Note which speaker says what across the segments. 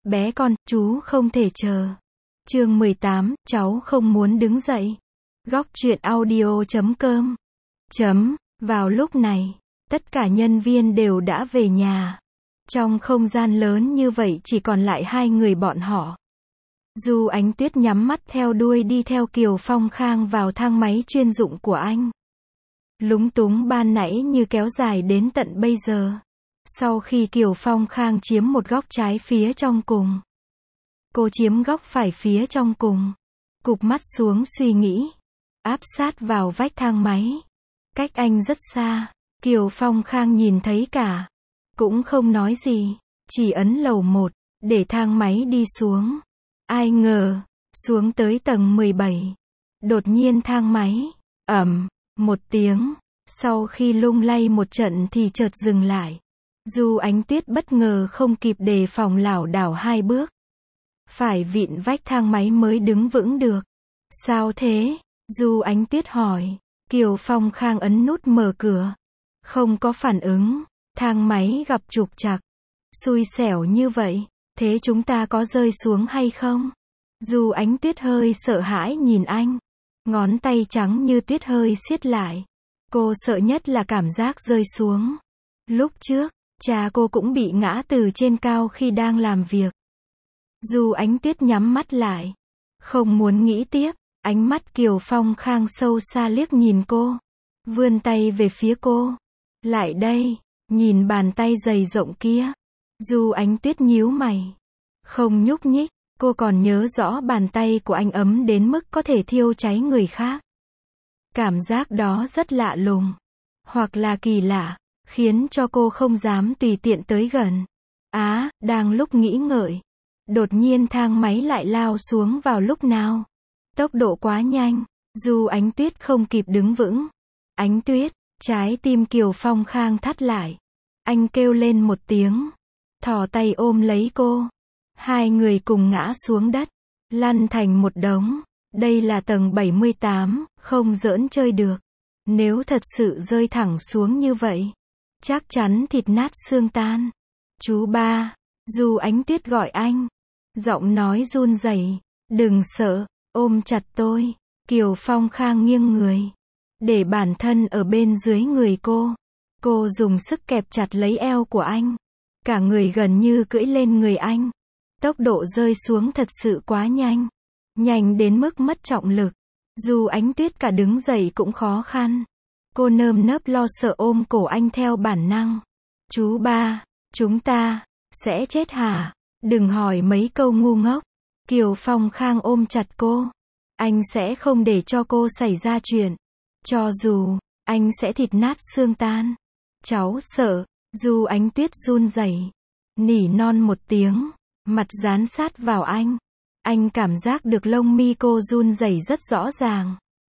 Speaker 1: Bé con, chú không thể chờ. Chương 18, cháu không muốn đứng dậy. Góc truyện audio.com. Vào lúc này, tất cả nhân viên đều đã về nhà. Trong không gian lớn như vậy chỉ còn lại hai người bọn họ. Du Ánh Tuyết nhắm mắt theo đuôi đi theo Kiều Phong Khang vào thang máy chuyên dụng của anh. Lúng túng ban nãy như kéo dài đến tận bây giờ. Sau khi Kiều Phong Khang chiếm một góc trái phía trong cùng, cô chiếm góc phải phía trong cùng. Cụp mắt xuống suy nghĩ, áp sát vào vách thang máy. Cách anh rất xa, Kiều Phong Khang nhìn thấy cả, cũng không nói gì, chỉ ấn lầu 1, để thang máy đi xuống. Ai ngờ, xuống tới tầng 17. Đột nhiên thang máy, ầm, một tiếng, sau khi lung lay một trận thì chợt dừng lại. Du Ánh Tuyết bất ngờ không kịp đề phòng lảo đảo hai bước. Phải vịn vách thang máy mới đứng vững được. Sao thế? Du Ánh Tuyết hỏi. Kiều Phong Khang ấn nút mở cửa. Không có phản ứng, thang máy gặp trục trặc. Xui xẻo như vậy, thế chúng ta có rơi xuống hay không? Du Ánh Tuyết hơi sợ hãi nhìn anh. Ngón tay trắng như tuyết hơi siết lại. Cô sợ nhất là cảm giác rơi xuống. Lúc trước, cha cô cũng bị ngã từ trên cao khi đang làm việc. Du Ánh Tuyết nhắm mắt lại, không muốn nghĩ tiếp. Ánh mắt Kiều Phong Khang sâu xa liếc nhìn cô, vươn tay về phía cô. Lại đây, nhìn bàn tay dày rộng kia. Du Ánh Tuyết nhíu mày, không nhúc nhích. Cô còn nhớ rõ bàn tay của anh ấm đến mức có thể thiêu cháy người khác. Cảm giác đó rất lạ lùng, hoặc là kỳ lạ, khiến cho cô không dám tùy tiện tới gần. Đang lúc nghĩ ngợi, đột nhiên thang máy lại lao xuống vào lúc nào. Tốc độ quá nhanh, Du Ánh Tuyết không kịp đứng vững. Ánh Tuyết, trái tim Kiều Phong Khang thắt lại. Anh kêu lên một tiếng, thò tay ôm lấy cô. Hai người cùng ngã xuống đất, lăn thành một đống. Đây là tầng 78, không giỡn chơi được. Nếu thật sự rơi thẳng xuống như vậy, chắc chắn thịt nát xương tan. Chú ba, Du Ánh Tuyết gọi anh. Giọng nói run rẩy. Đừng sợ, ôm chặt tôi. Kiều Phong Khang nghiêng người, để bản thân ở bên dưới người cô. Cô dùng sức kẹp chặt lấy eo của anh. Cả người gần như cưỡi lên người anh. Tốc độ rơi xuống thật sự quá nhanh. Nhanh đến mức mất trọng lực. Du Ánh Tuyết cả đứng dậy cũng khó khăn. Cô nơm nớp lo sợ ôm cổ anh theo bản năng. Chú ba, chúng ta sẽ chết hả? Đừng hỏi mấy câu ngu ngốc. Kiều Phong Khang ôm chặt cô. Anh sẽ không để cho cô xảy ra chuyện. Cho dù, anh sẽ thịt nát xương tan. Cháu sợ. Du Ánh Tuyết run rẩy, nỉ non một tiếng, mặt dán sát vào anh. Anh cảm giác được lông mi cô run rẩy rất rõ ràng.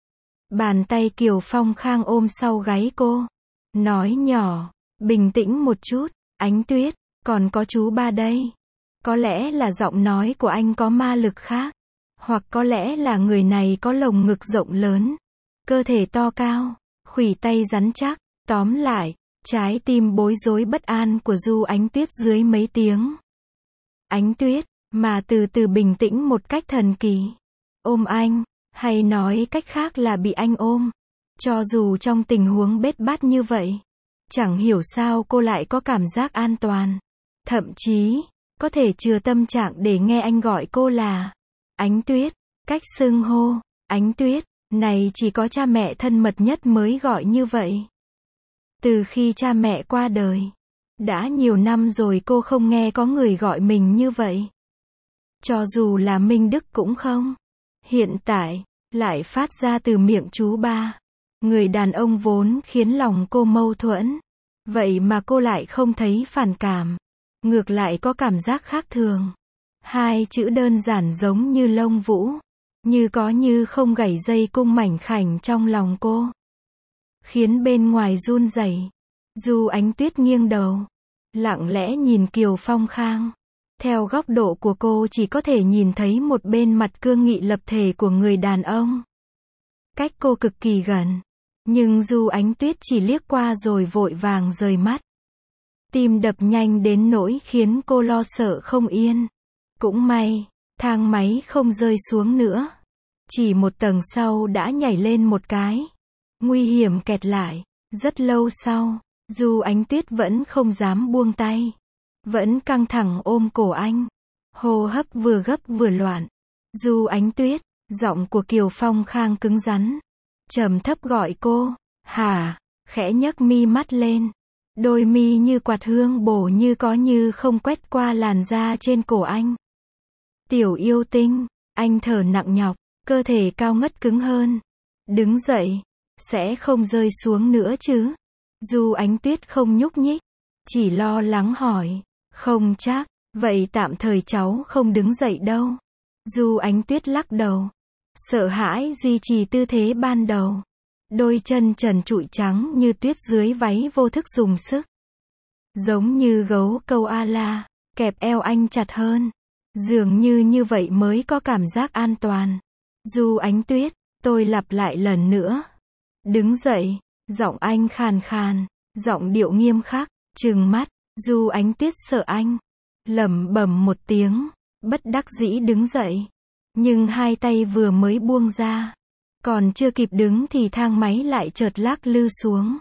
Speaker 1: Bàn tay Kiều Phong Khang ôm sau gáy cô. Nói nhỏ, bình tĩnh một chút. Ánh Tuyết, còn có chú ba đây. Có lẽ là giọng nói của anh có ma lực khác. Hoặc có lẽ là người này có lồng ngực rộng lớn, cơ thể to cao, khuỷu tay rắn chắc. Tóm lại, trái tim bối rối bất an của Du Ánh Tuyết dưới mấy tiếng. Ánh Tuyết, mà từ từ bình tĩnh một cách thần kỳ. Ôm anh, hay nói cách khác là bị anh ôm. Cho dù trong tình huống bết bát như vậy, chẳng hiểu sao cô lại có cảm giác an toàn. Thậm chí, có thể chừa tâm trạng để nghe anh gọi cô là Ánh Tuyết. Cách xưng hô, Ánh Tuyết, này chỉ có cha mẹ thân mật nhất mới gọi như vậy. Từ khi cha mẹ qua đời, đã nhiều năm rồi cô không nghe có người gọi mình như vậy. Cho dù là Minh Đức cũng không. Hiện tại, lại phát ra từ miệng chú ba. Người đàn ông vốn khiến lòng cô mâu thuẫn. Vậy mà cô lại không thấy phản cảm. Ngược lại có cảm giác khác thường. Hai chữ đơn giản giống như lông vũ. Như có như không gảy dây cung mảnh khảnh trong lòng cô. Khiến bên ngoài run rẩy. Du Ánh Tuyết nghiêng đầu, lặng lẽ nhìn Kiều Phong Khang. Theo góc độ của cô chỉ có thể nhìn thấy một bên mặt cương nghị lập thể của người đàn ông. Cách cô cực kỳ gần. Nhưng Du Ánh Tuyết chỉ liếc qua rồi vội vàng rời mắt. Tim đập nhanh đến nỗi khiến cô lo sợ không yên. Cũng may, thang máy không rơi xuống nữa. Chỉ một tầng sau đã nhảy lên một cái. Nguy hiểm kẹt lại. Rất lâu sau, Du Ánh Tuyết vẫn không dám buông tay. Vẫn căng thẳng ôm cổ anh. Hô hấp vừa gấp vừa loạn. Du Ánh Tuyết, giọng của Kiều Phong Khang cứng rắn. Trầm thấp gọi cô. Hả? Khẽ nhấc mi mắt lên. Đôi mi như quạt hương bổ như có như không quét qua làn da trên cổ anh. Tiểu yêu tinh, anh thở nặng nhọc, cơ thể cao ngất cứng hơn. Đứng dậy, sẽ không rơi xuống nữa chứ? Du Ánh Tuyết không nhúc nhích, chỉ lo lắng hỏi. Không chắc, vậy tạm thời cháu không đứng dậy đâu. Du Ánh Tuyết lắc đầu. Sợ hãi duy trì tư thế ban đầu. Đôi chân trần trụi trắng như tuyết dưới váy vô thức dùng sức. Giống như gấu câu A-la, kẹp eo anh chặt hơn. Dường như vậy mới có cảm giác an toàn. Du Ánh Tuyết, tôi lặp lại lần nữa. Đứng dậy, giọng anh khàn khàn, giọng điệu nghiêm khắc, trừng mắt. Du Ánh Tuyết sợ anh. Lẩm bẩm một tiếng, bất đắc dĩ đứng dậy. Nhưng hai tay vừa mới buông ra. Còn chưa kịp đứng thì thang máy lại chợt lắc lư xuống.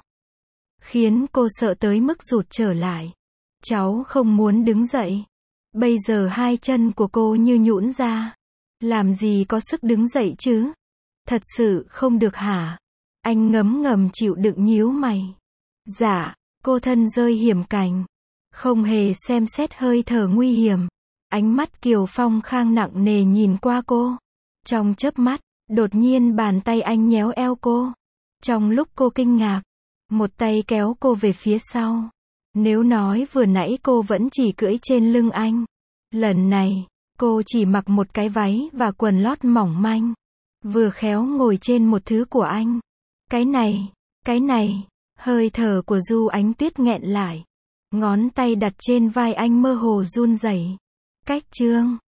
Speaker 1: Khiến cô sợ tới mức rụt trở lại. Cháu không muốn đứng dậy. Bây giờ hai chân của cô như nhũn ra. Làm gì có sức đứng dậy chứ? Thật sự không được hả? Anh ngấm ngầm chịu đựng nhíu mày. Dạ, cô thân rơi hiểm cảnh. Không hề xem xét hơi thở nguy hiểm. Ánh mắt Kiều Phong Khang nặng nề nhìn qua cô. Trong chớp mắt, đột nhiên bàn tay anh nhéo eo cô. Trong lúc cô kinh ngạc, một tay kéo cô về phía sau. Nếu nói vừa nãy cô vẫn chỉ cưỡi trên lưng anh, lần này, cô chỉ mặc một cái váy và quần lót mỏng manh. Vừa khéo ngồi trên một thứ của anh. Cái này, hơi thở của Du Ánh Tuyết nghẹn lại. Ngón tay đặt trên vai anh mơ hồ run rẩy. Cách chương